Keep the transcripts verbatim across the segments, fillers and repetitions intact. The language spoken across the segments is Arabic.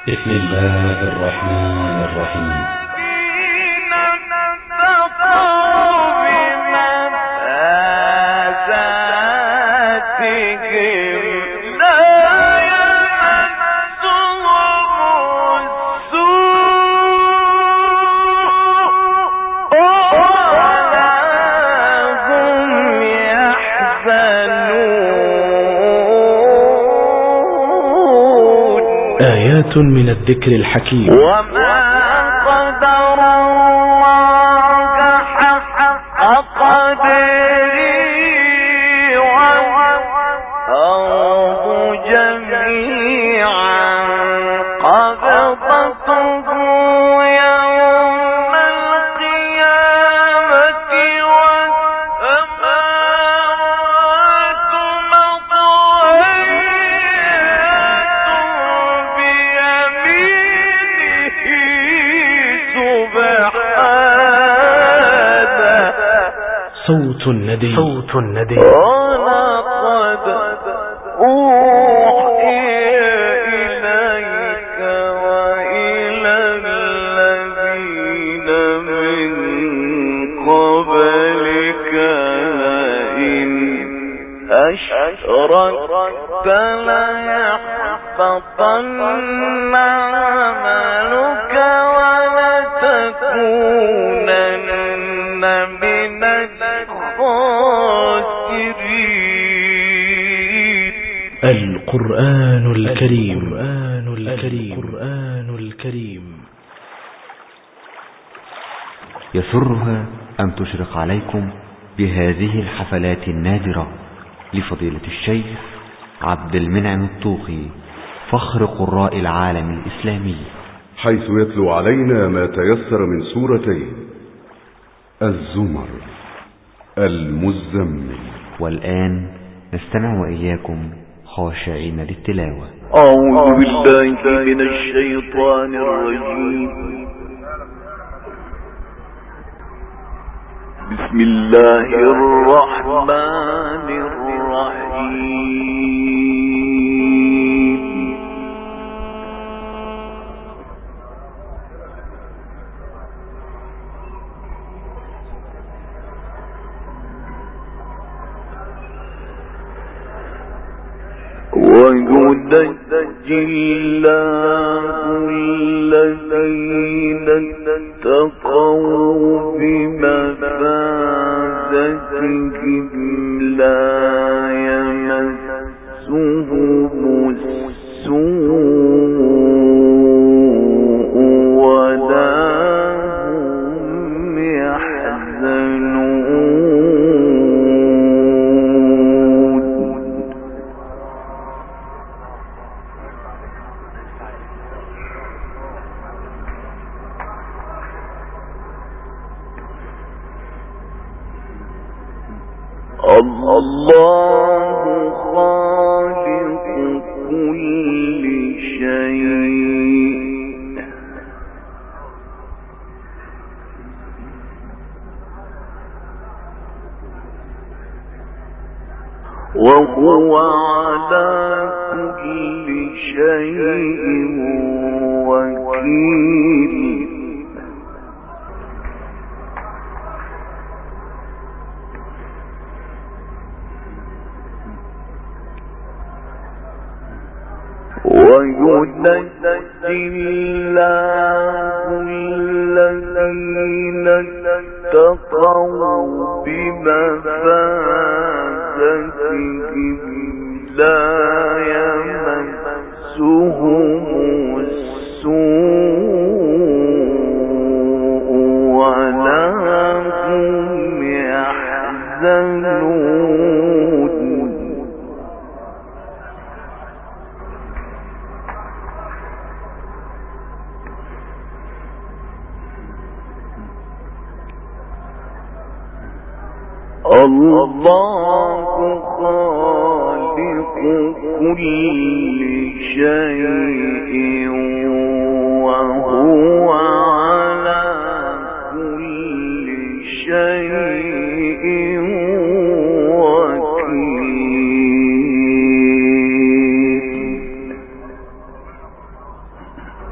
بسم الله الرحمن الرحيم. آيات من الذكر الحكيم. وما قدر الله حق قدره والأرض جميعا قبضته يوم القيامة والسماوات مطويات بيمينه سبحانه. صوت الندي. صوت الندي. ولقد أوحي إليك وإلى الذين من قبلك لئن أشركت ليحبطن عملك ولتكونن من الخاسرين. القرآن الكريم. القرآن الكريم. القرآن الكريم. يسرها أن تشرق عليكم بهذه الحفلات النادرة لفضيلة الشيخ عبد المنعم الطوخي فخر قراء العالم الإسلامي، حيث يتلو علينا ما تيسر من سورتين الزمر المزمل. والآن نستمع وإياكم خاشعين للتلاوة. أعوذ بالله من الشيطان الرجيم. بسم الله الرحمن الرحيم. وينجي الله الذين اتقوا بمفازتهم لا يمسهم السوء ولا هم يحزنون. الله خالق كل شيء وهو على كل شيء وكيل. وينجي الله الذين اتقوا بمفازتهم لا يمسهم السوء ولا هم يحزنون. الله خالق كل شيء وهو على كل شيء وكيل.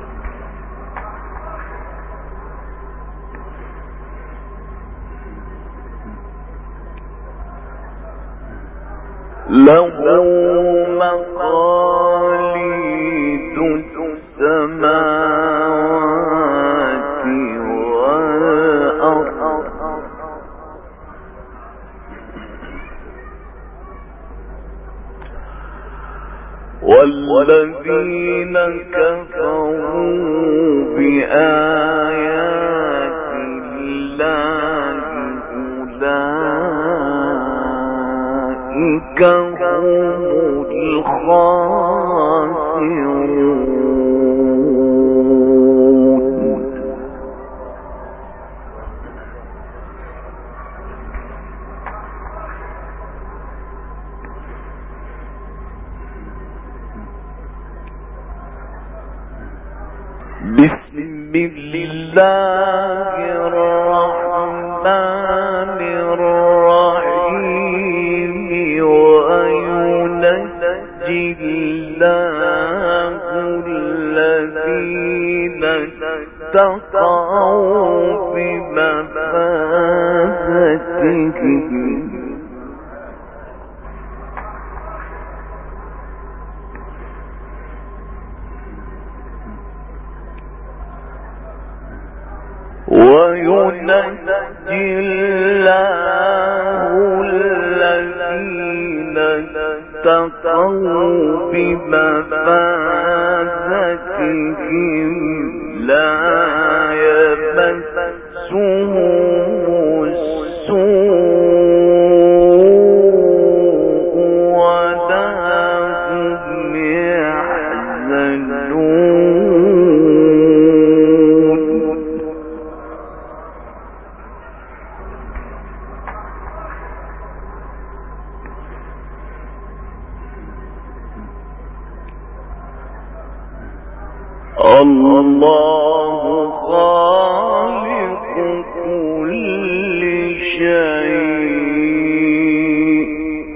والذين كفروا بآيات الله أولئك هم الخاسرون. بسم الله الرحمن الرحيم. وينجي الله الذين اتقوا بمفازتهم وينجي الله الذين اتقوا بمفازتهم لا يمسهم السوء ولا هم يحزنون. الله خالق كل شيء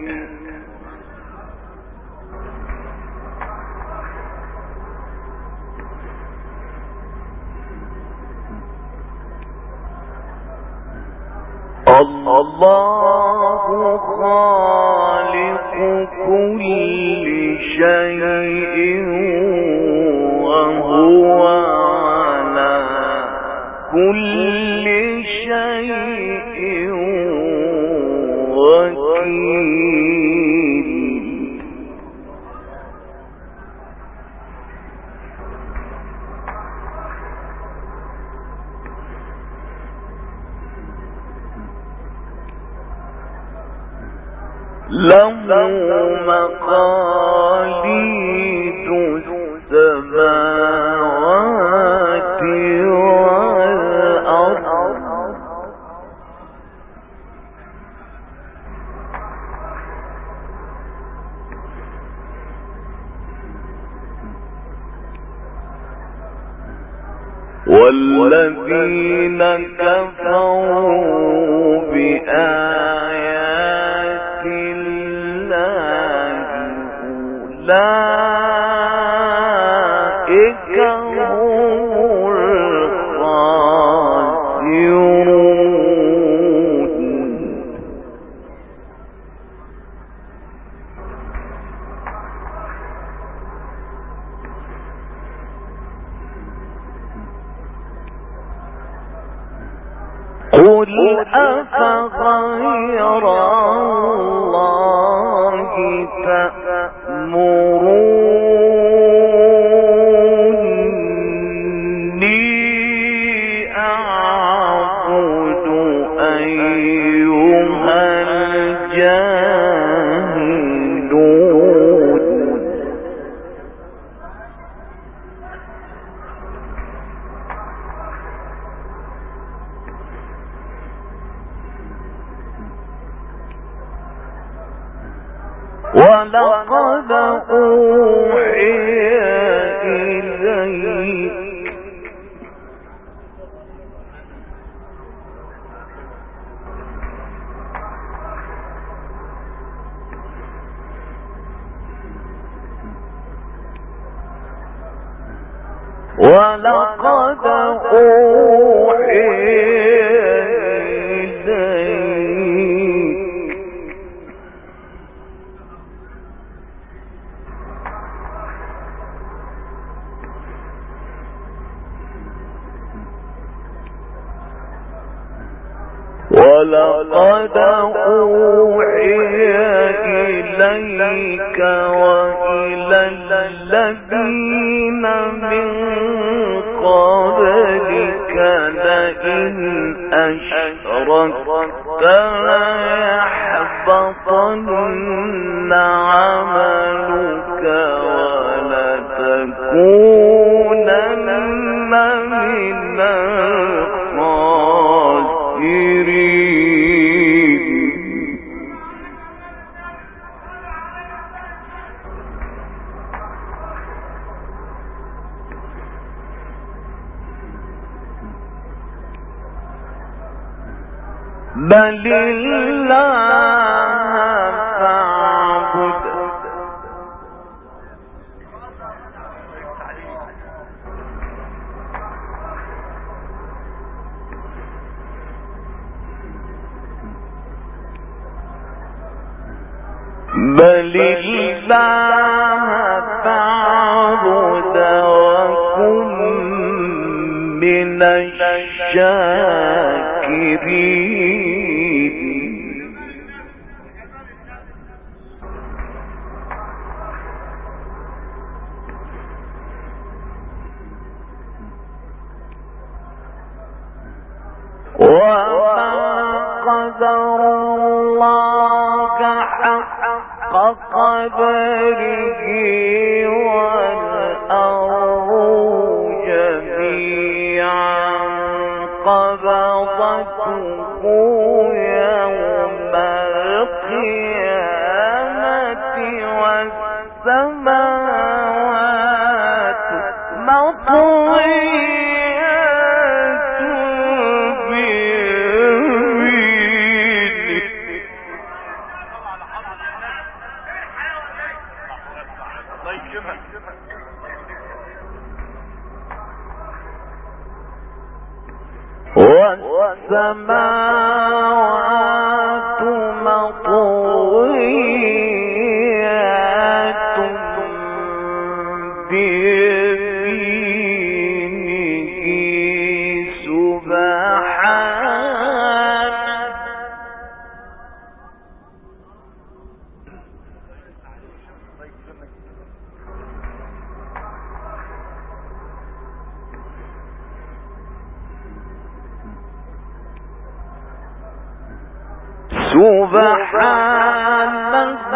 الله خالق كل شيء وهو على كل شيء وكيل. له مقاليد السماوات والأرض والذين كفروا بآيات الله أولئك هم الخاسرون. قل أفغير الله تأمروني أعبد أيها الجاهلون. ولقد أوحي إليك ولقد أوحي إليك و ولقد أوحي إليك وإلى الذين من قبلك لئن أشركت ليحبطن عملك ولتكونن من الخاسرين. بل الله فاعبد بل الله فاعبد وكن من الشاكرين. وما قدر الله حق قدره والأرض جميعا قبضته يوم القيامة والسماوات مطويات بيمينه. والسماوات مطويات بيمينه سبحانه. سبحانه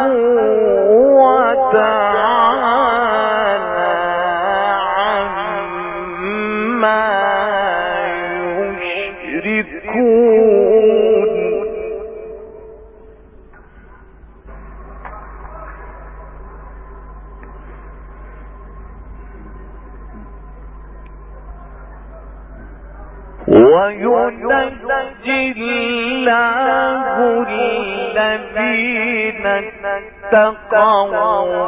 وتعالى عما يشركون. وينجي الله الذين اتقوا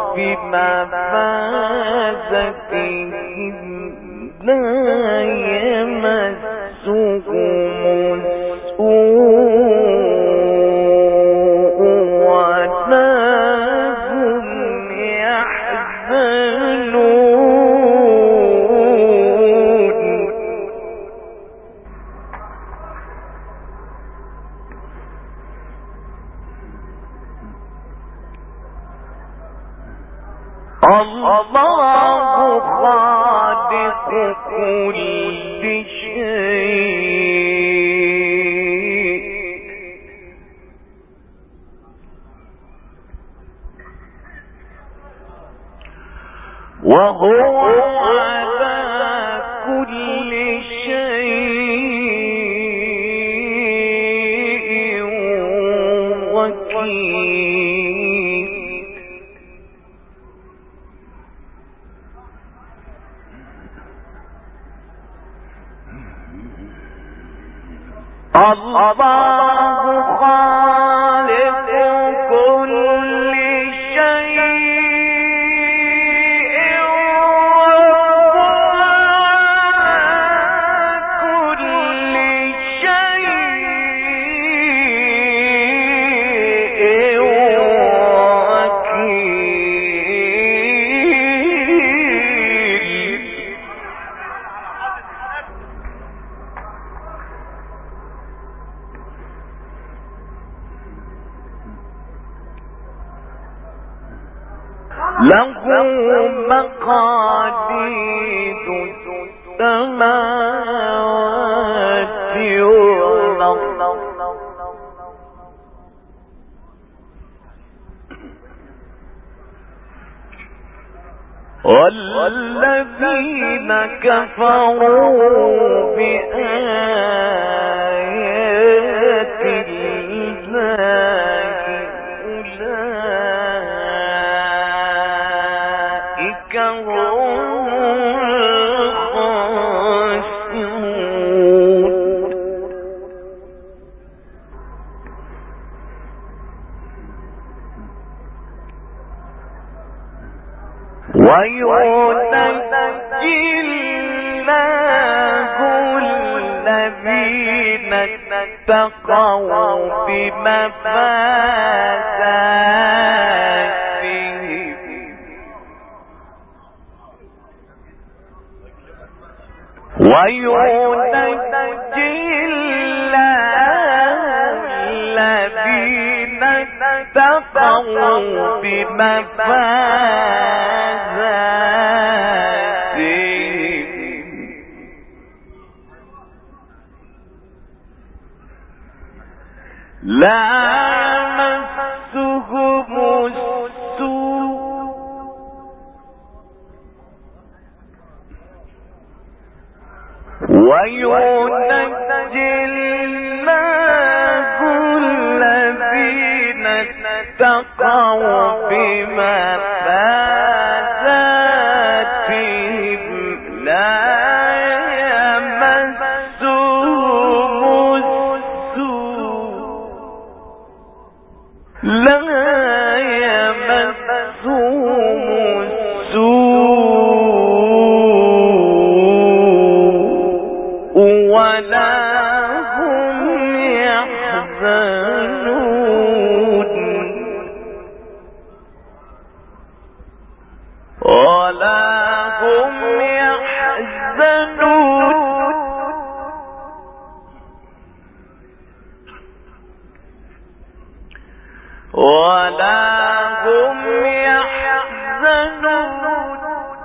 بمفازتهم لا يمسهم السوء ولا هم يحزنون. الله خالق كل شيء وهو على كل شيء وكيل. الله خالق كل شيء وهو على كل شيء وكيل. له مقاليد السماوات والأرض والذين كفروا بآيات الله أولئك هم الخاسرون. وينجي الله الذين اتقوا بمفازاتهم وينجي الله الذين اتقوا بمفازاتهم لا يمسهم السوء وينجي الله الذين اتقوا بمفازاتهم لا يمسهم السوء لا يمسهم السوء ولا هم يحزنون ولا هم يحزنون ولا هم يحزنون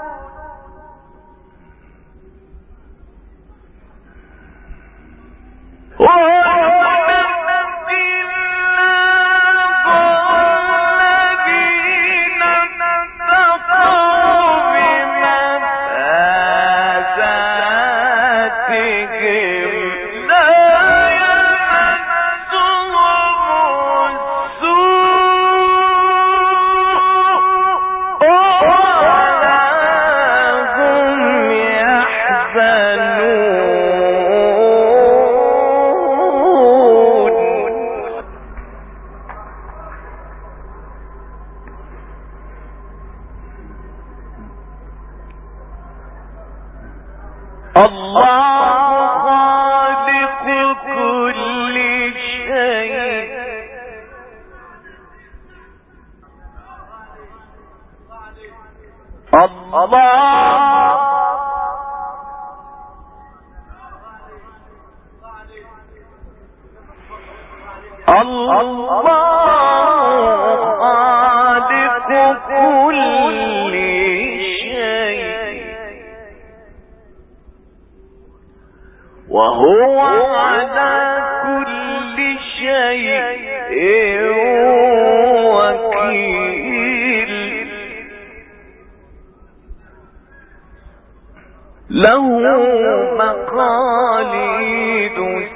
الله خالق كل شيء الله الله خالق كل شيء وهو على كل شيء وكيل له مقاليد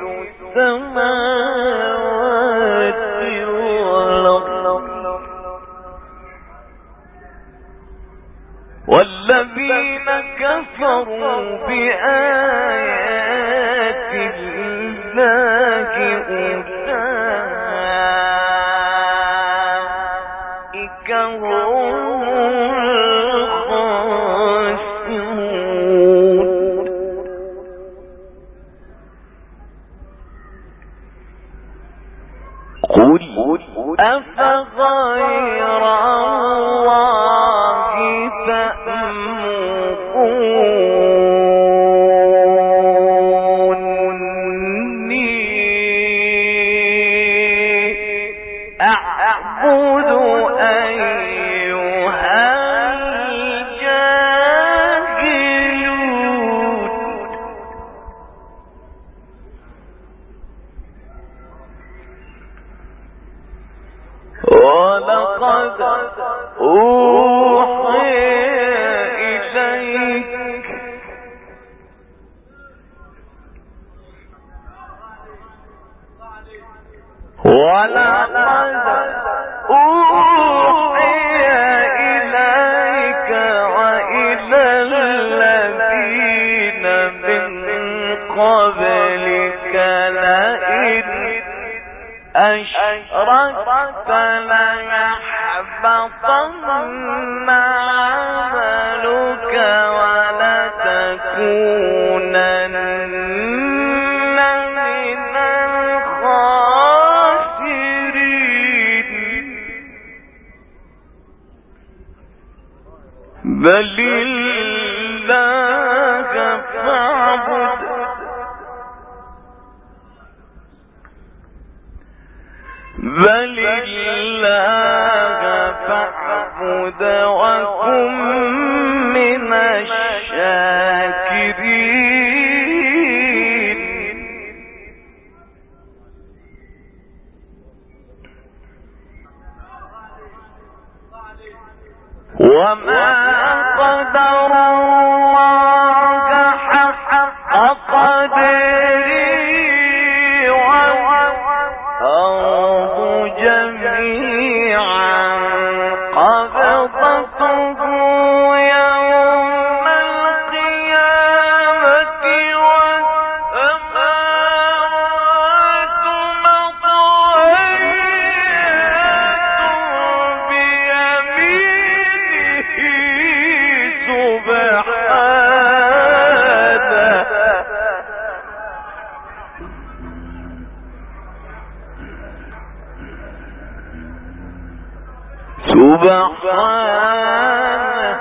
السماوات والأرض والذين كفروا بآيات الله أولئك هم الخاسرون. قل أفغير الله تأمروني أشركت ليحبطن عملك ولتكونن من الخاسرين بل الله فاعبد بل الله فاعبد وكن من الشاكرين وما قدر الله حق قدره والأرض جميعا قبضته يوم القيامة والسماوات مطويات بيمينه سبحانه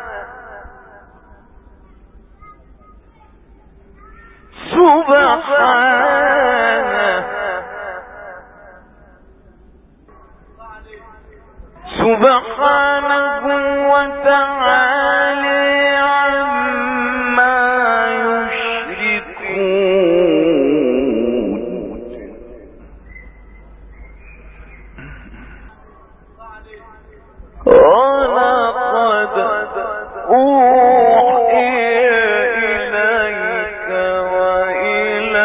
سبحانه سبحانه وتعالى عما يشركون ولقد أوحي إليك وإلى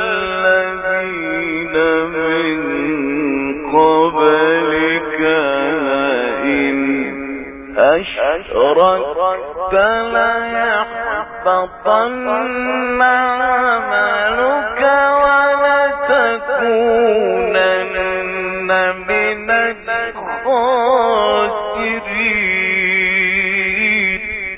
الذين من قبلك لئن أشركت ليحبطن عملك ولتكونن من الخاسرين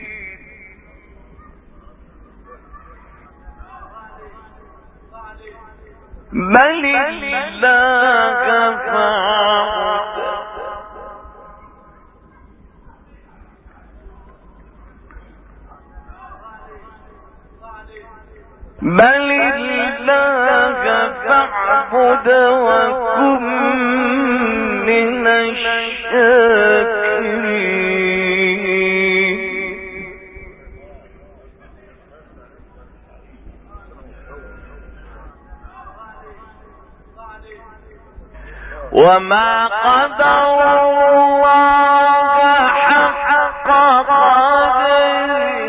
بل الله فاعبد بل الله فاعبد وكن من الشاكرين وما قدر الله حق قدره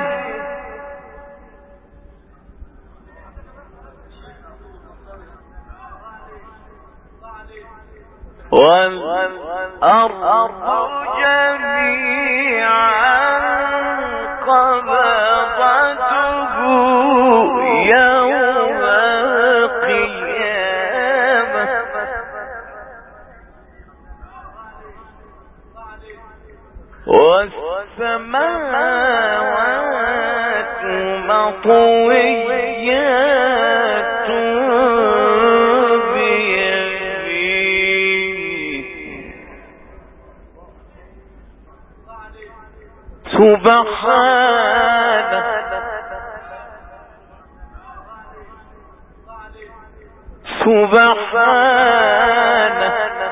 والأرض جميعا قبضته يوم القيامة والسماوات مطويات سبحانه سبحانه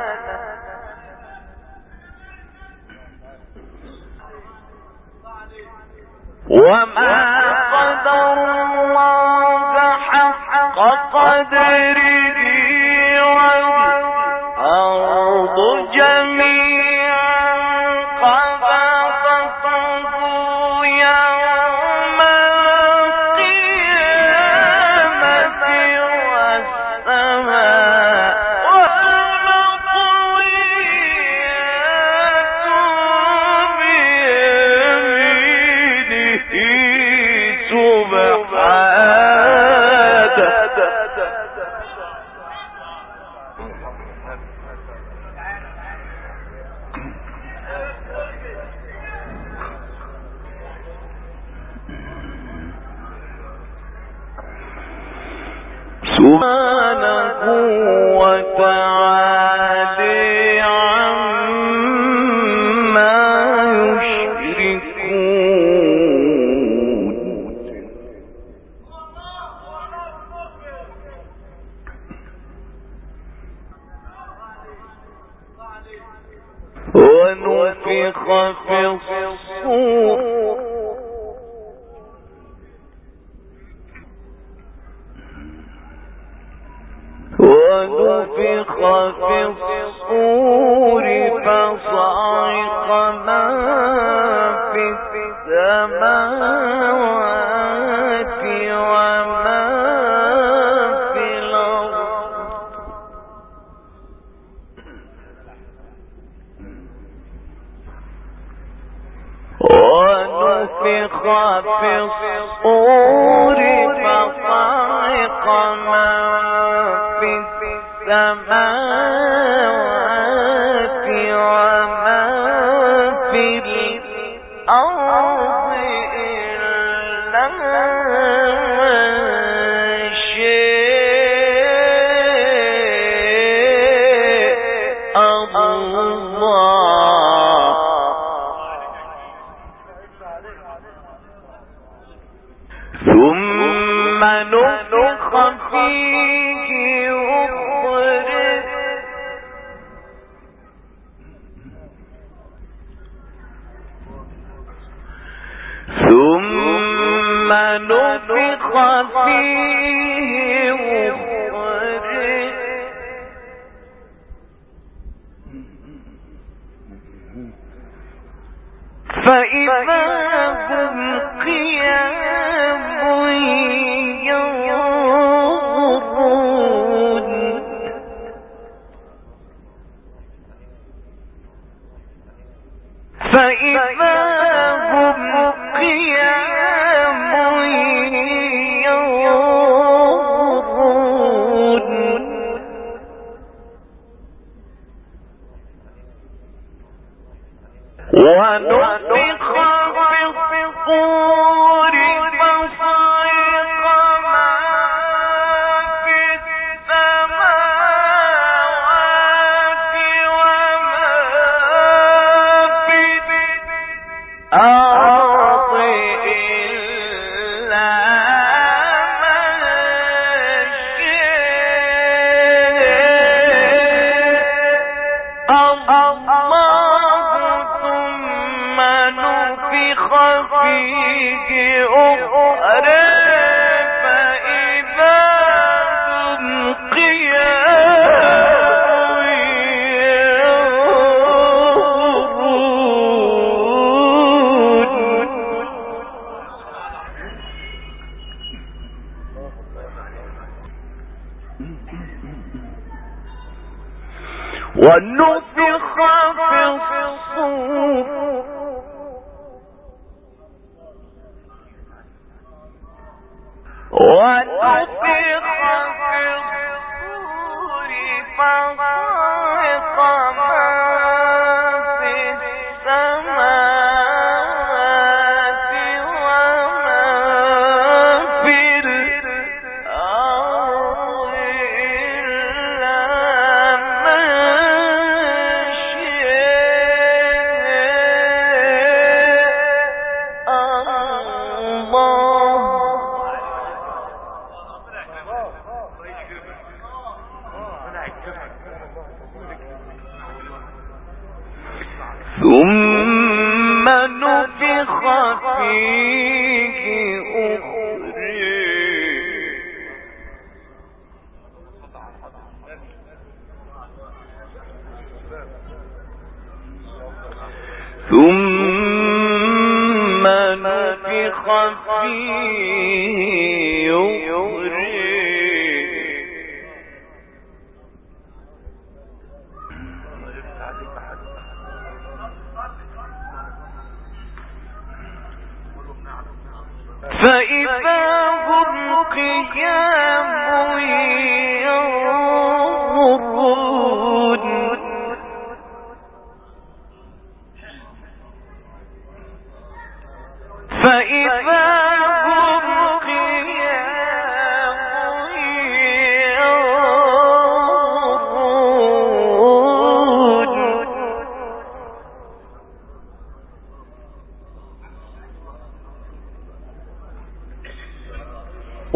وما قدر الله حق قدره والأرض جميعا قبضته يوم القيامة والسماء مطويات بيمينه سبحانه سبحانه وتعالى عما يشركون. ونفخ في الصور ونفخ في الصور فصعق من في السماوات ومن في الأرض ونفخ في الصور فصعق من في السماوات ومن في الأرض إلا من شاء الله ثم نفخ فيه أخرى ثم نفخ فيه أخرى فإذا هم قيام ينظرون فإذا هم قيام ينظرون ونفخ في الصور فصعق من في السماوات ومن في الأرض إلا من شاء الله ثم نفخ فيه أخرى فإذا هم قيام ينظرون ونفخ في الصور ونفخ في الصور فصعق من في السماوات ومن في الأرض إلا من شاء الله ثم نفخ فيه أخرى ثم نفخ فيه أخرى فإذا هم قيام ينظرون فإذا هم قيام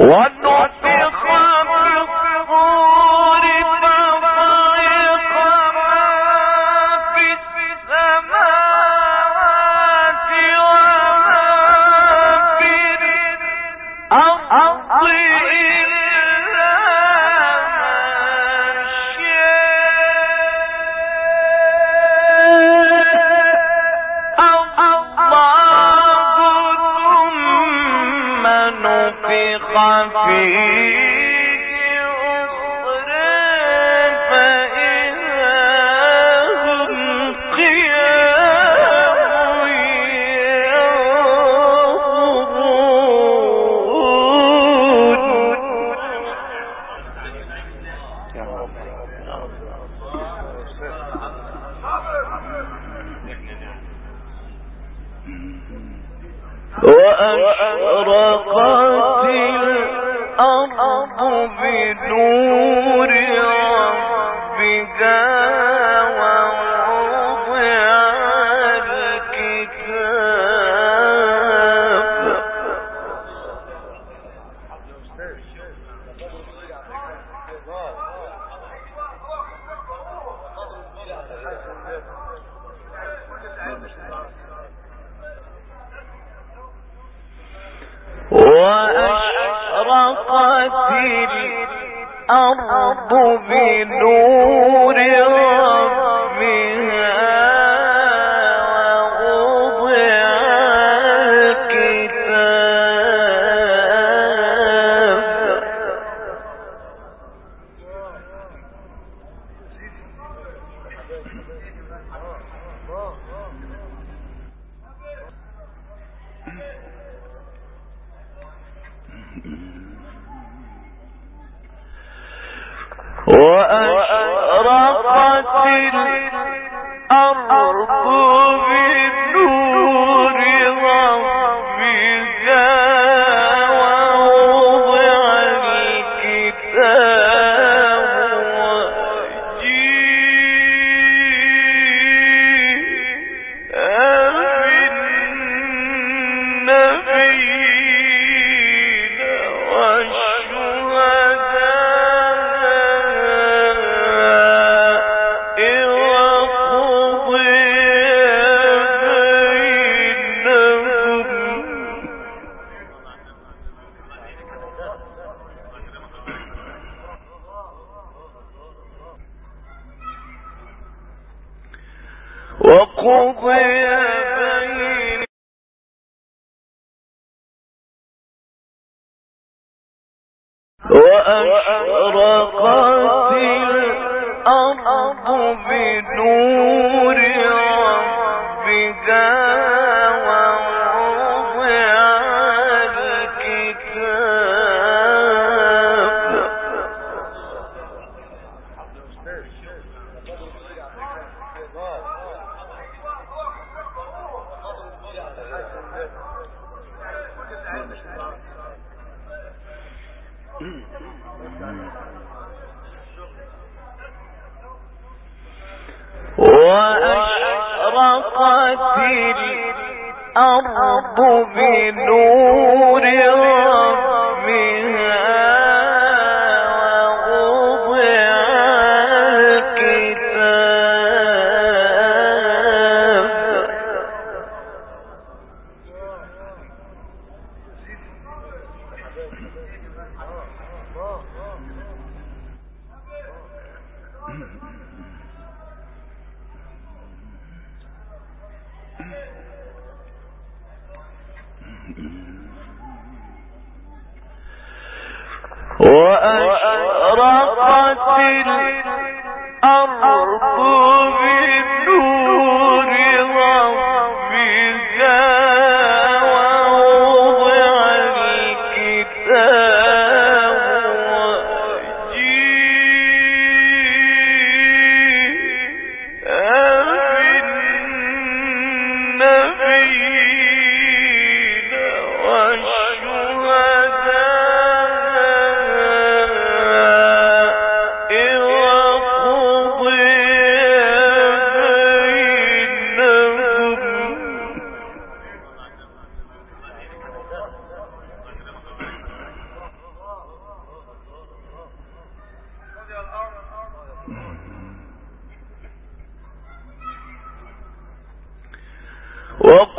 والشهداء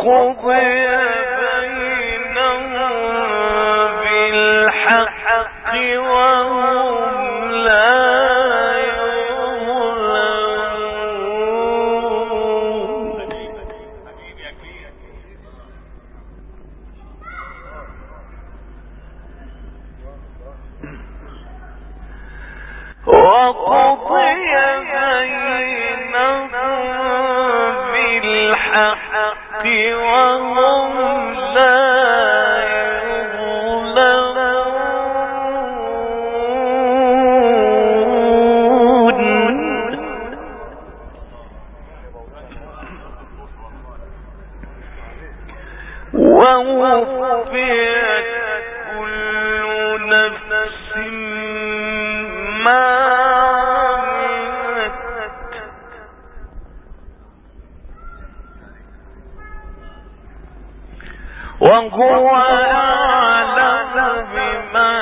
وهو أعلم بما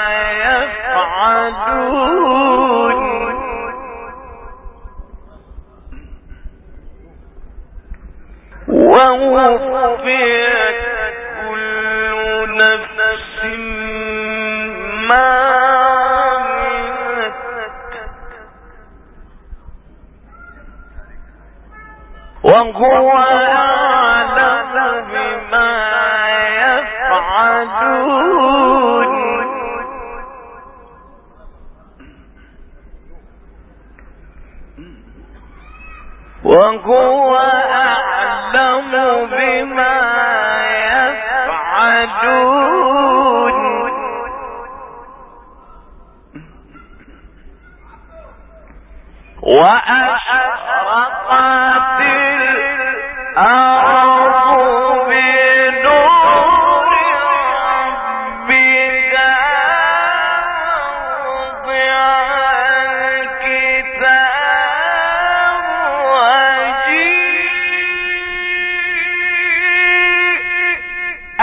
يفعلون ووفيت كل نفس ما عملت وهو أعلم بما يفعلون وهو أعلم بما يفعلون وأشرقت الأرض بنور ربها ووضع الكتاب وجيء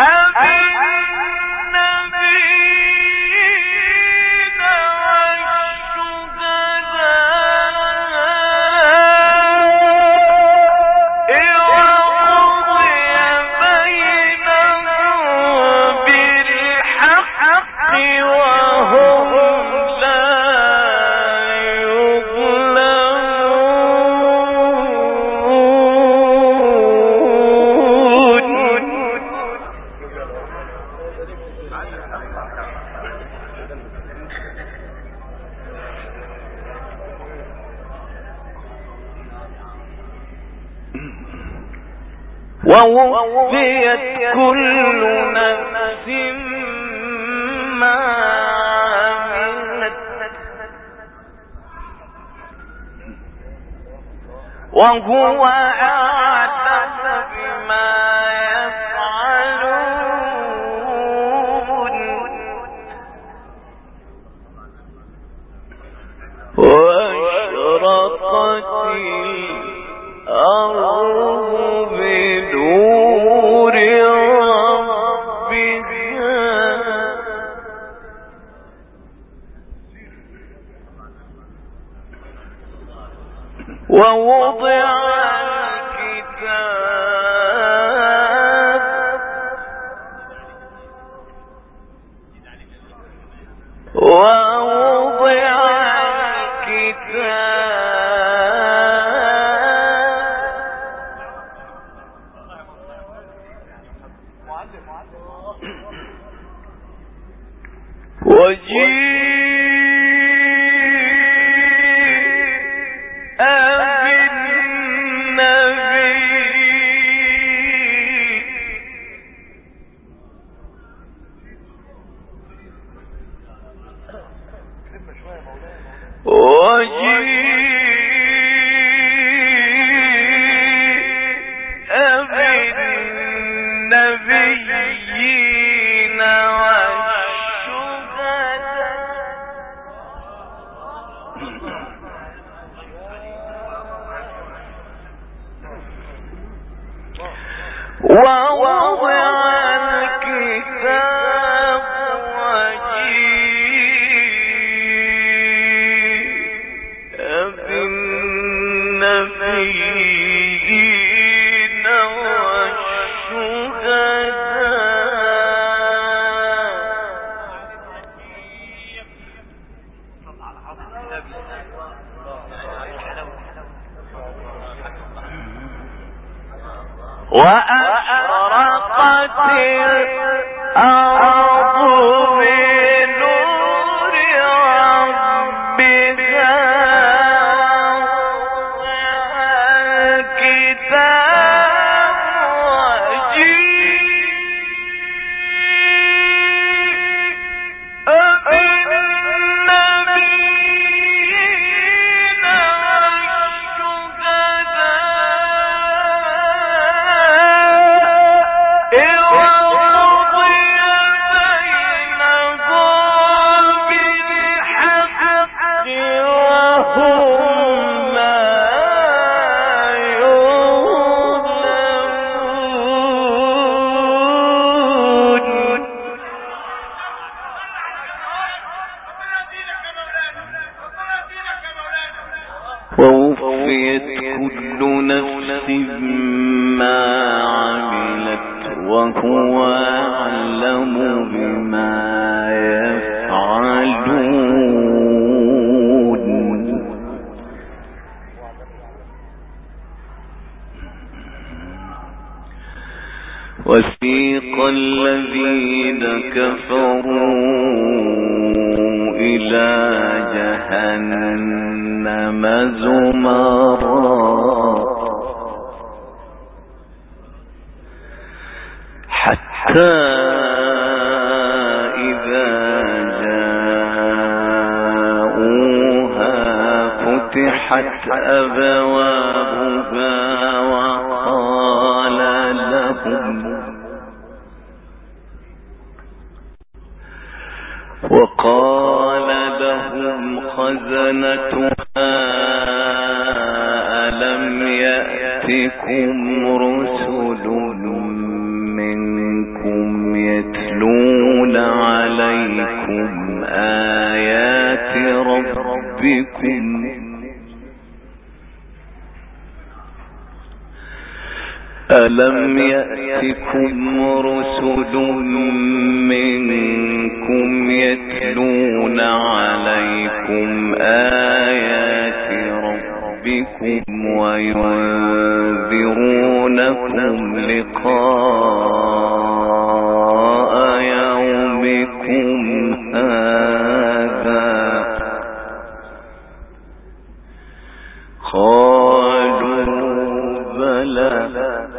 بالنبيين ووفيت كل نفس ما عملت وهو أعلم بما يفعلون وأشرقت الأرض بنور ربها ووضع الكتاب ووضع الكتاب وجيء بالنبي وجيء بالنبيين ووضع الكتاب وجيء بالنبيين والشهداء ووفيت كل نفس ما عملت وهو أعلم بما يفعلون. وسيق الذين كفروا إلى جهنم زمرا حتى إذا جاءوها فتحت أبوابها وقال لهم وقال لهم خزنتها ألم يأتكم رسل منكم يتلون عليكم آيات ربكم ألم يأتكم رسل منكم يتلون عليكم آيات ربكم وينذرونكم لقاء يومكم هذا قالوا بلى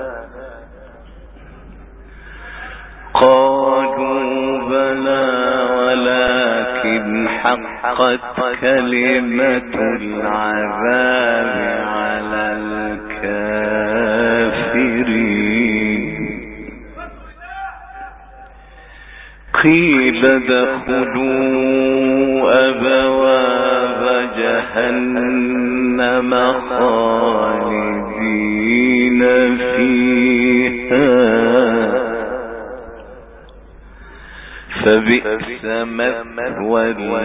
قالوا بلى ولكن حقت كلمة العذاب على الكافرين. قيل ادخلوا أبواب جهنم خالدين فيها فبئس مثوى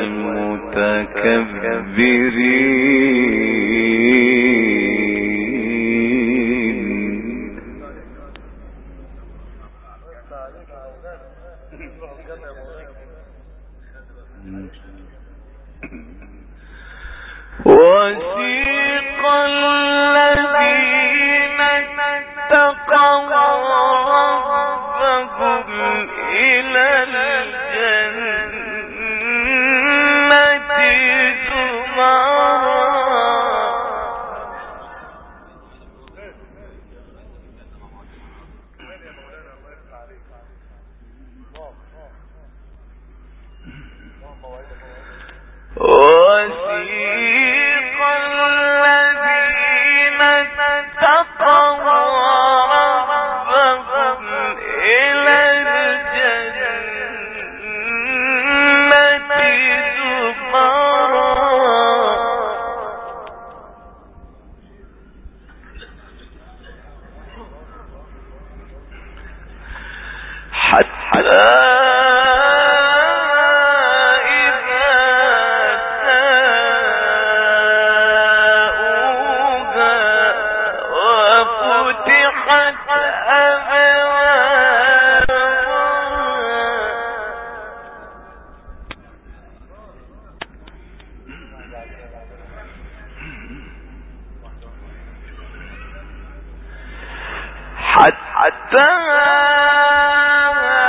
المتكبرين. وسيق الذين اتقوا ربهم إلى الجنة زمرا وسيق الذين اتقوا ربهم إلى الجنة زمرا حتى حتى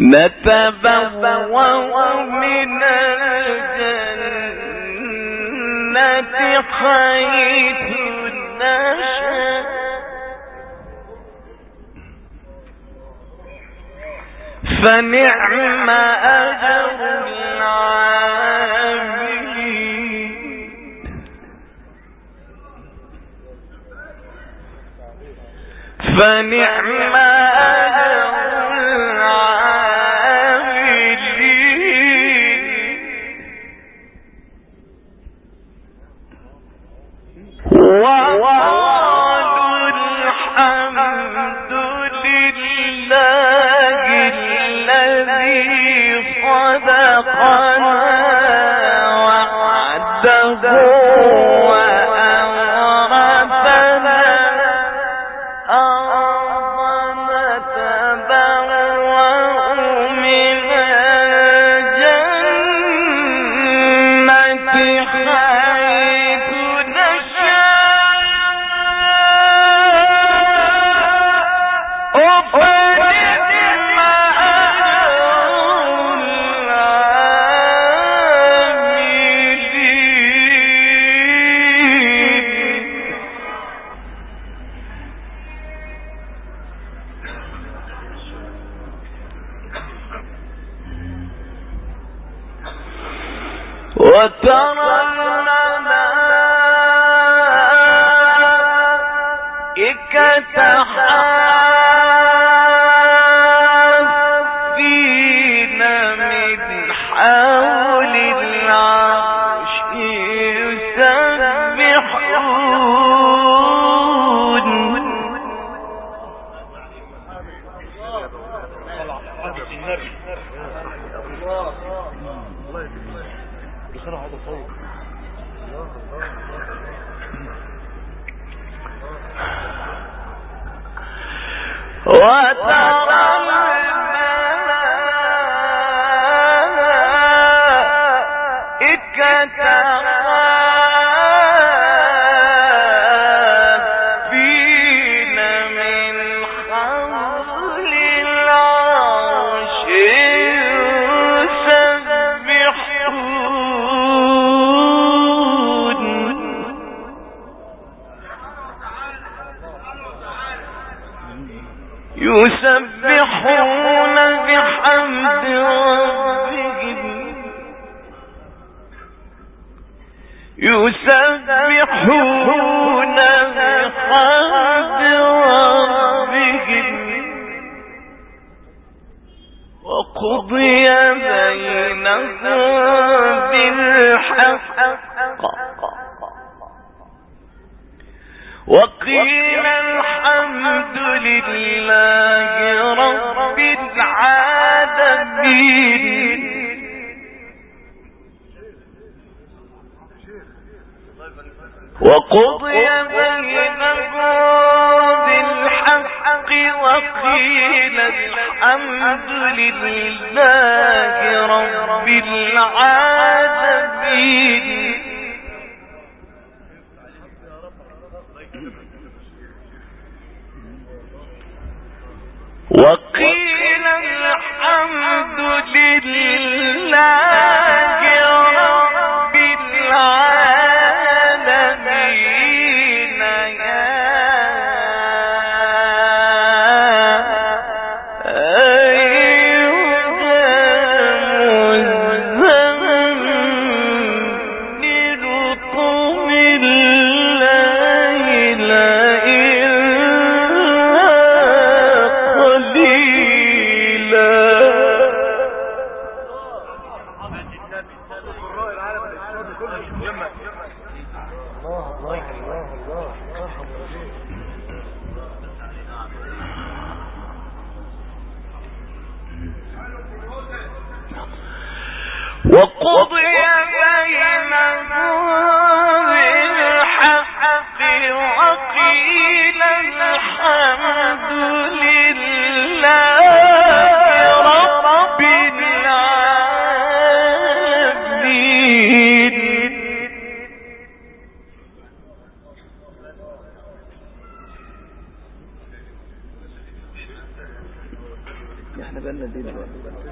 نتبوأ من الجنة حيث نشاء فنعم أجر العاملين فنعم أجر العاملين وقالوا الحمد لله الذي صدقنا وعده وأورثنا أرضا نتبوأ من الجنة حيث نشاء فنعم أجر العاملين وترى الملائكة حافين من حول العرش يسبحون وترى الملائكة حافين من حول العرش يسبحون بحمد ربهم يسبحون بحمد ربهم وقضي بينهم بالحق وقيل الحمد لله رب العالمين وقضي بينهم بالحق وقيل الحمد لله رب العالمين وقيل الحمد لله رب العالمين يا أيها المزمل قم الليل وقضي بينهم بالحق وقيل الحمد لله رب العالمين. احنا بقالنا دي دلوقتي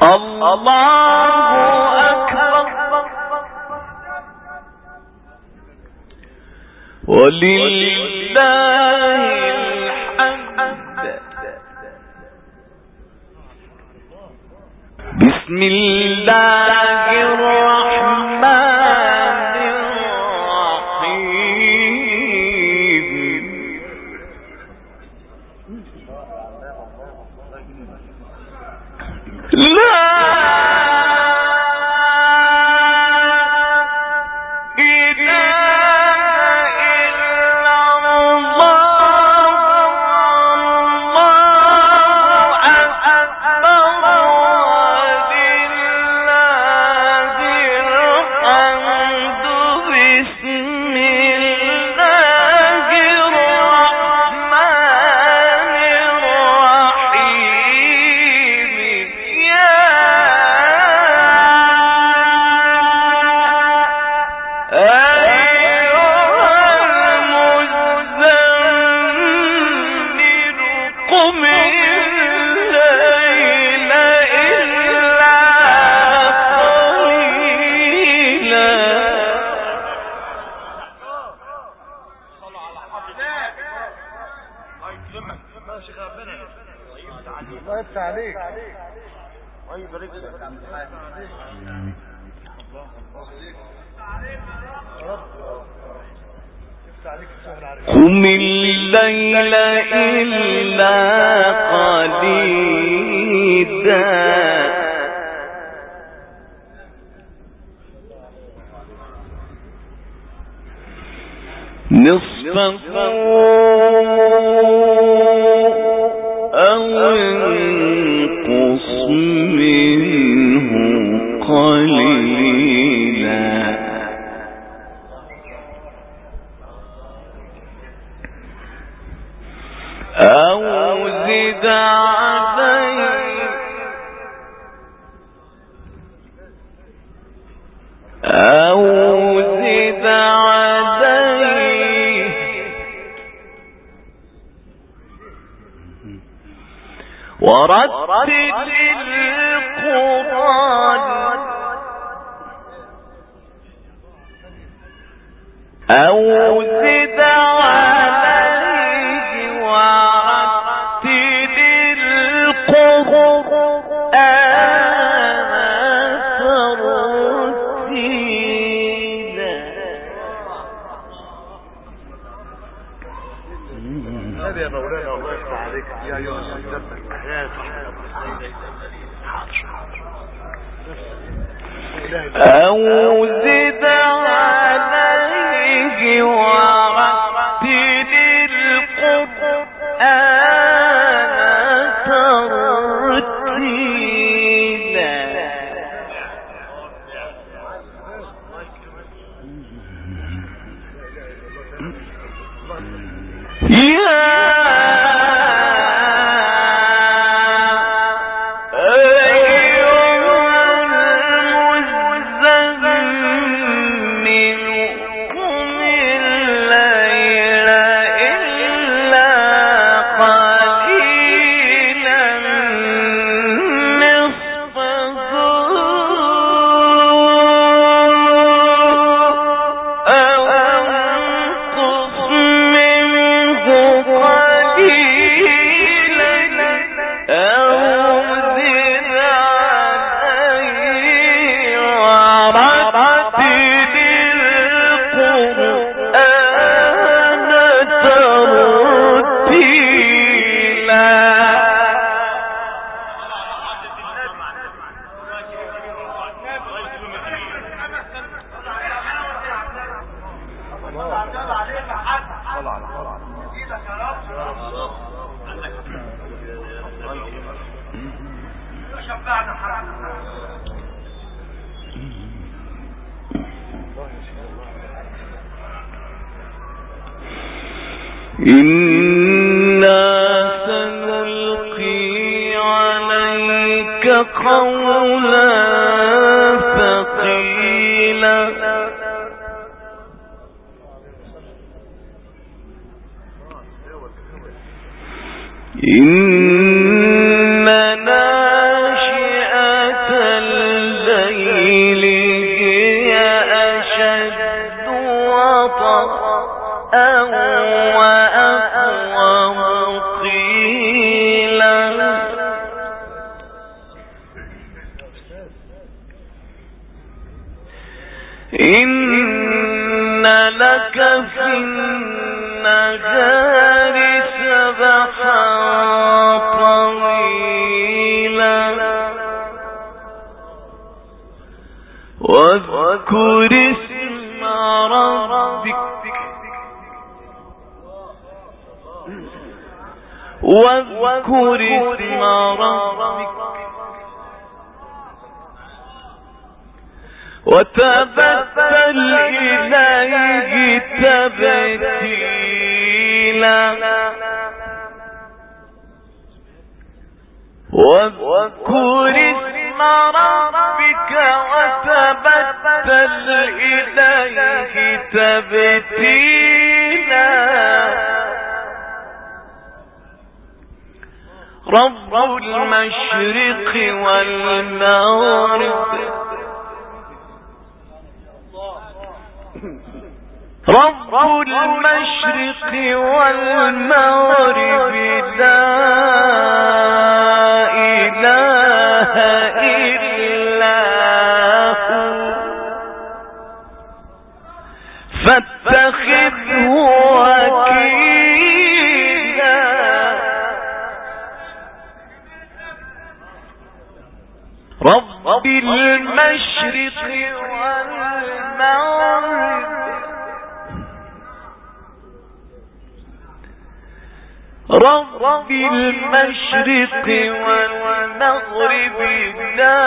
قم الليل إلا قليلا نصفه أو انقص منه قليلا أو زد عليه أو زد عليه ورتل القرآن أو زد عليه ورتل القرآن ترتيلا. هذا يا مولانا الله يفتح عليك يا أيها المدبر يا أو زد عليه ورتل القرآن ترتيلا. يا إنا سنلقي عليك قولا ثقيلا. إن ناشئة في النهار سبحا طويلا واذكر اسم ربك واذكر اسم ربك وتبتل إليه تبتيلا واذكر اسم ربك وتبتل إليه تبتيلا رب المشرق والمغرب رب المشرق والمغرب لا إله إلا هو فاتخذه وكيلا رب المشرق والمغرب رب المشرق والمغرب لا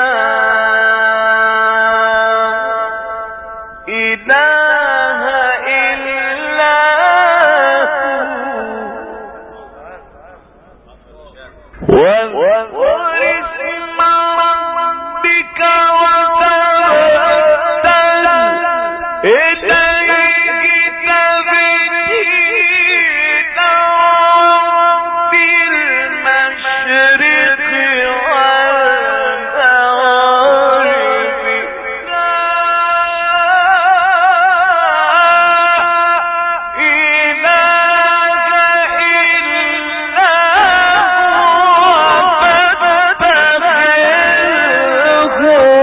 إله إلا هو واذكر اسم ربك وتبتل إليه تبتيلا رب المشرق والمغرب لا إله إلا هو فاتخذه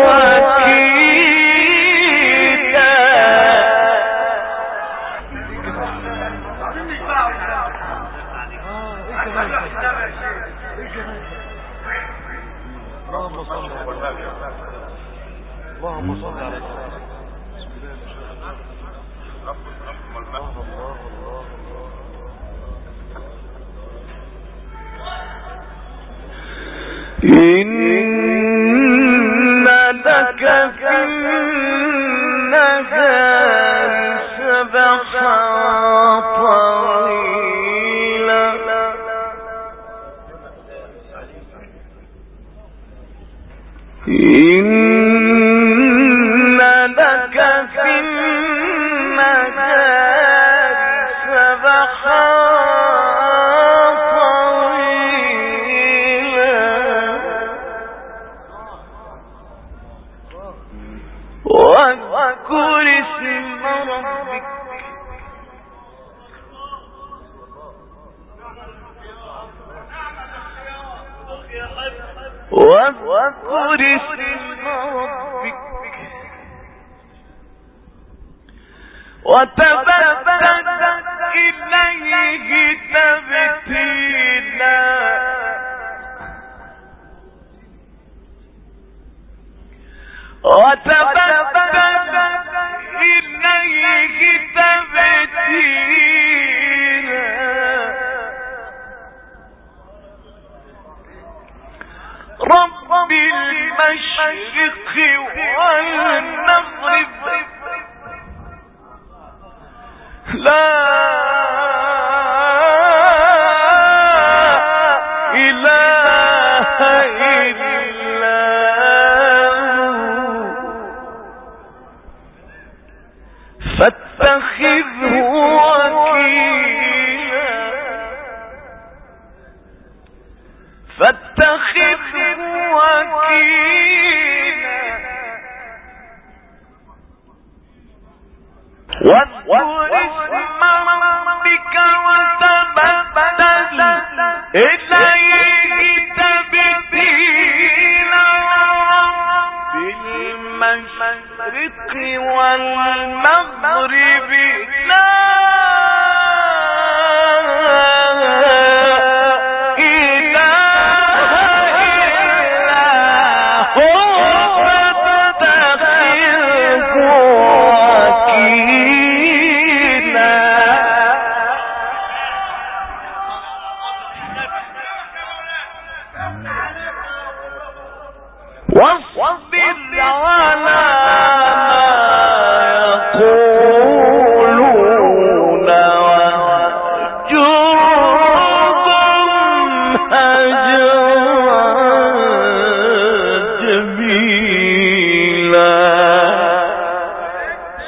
وكيلا اللهم صل اللهم صل على إن لك في النهار سبحا طويلا إن لك في النهار سبحا طويلا واذكر اسم ربك واذكر اسم ربك وتبتل إليه تبتيلا وتبتل إليه تبتيلا رب المشرق والمغرب لا إله إلا هو فاتخذه وكيلا فاتخذه وكيلا واذكر اسم ربك وتبتل إليه تبتيلا بالمشرق والمغرب لا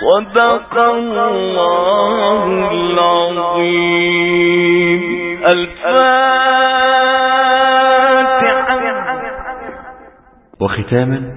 صدق الله العظيم. الفاتحة. وختاما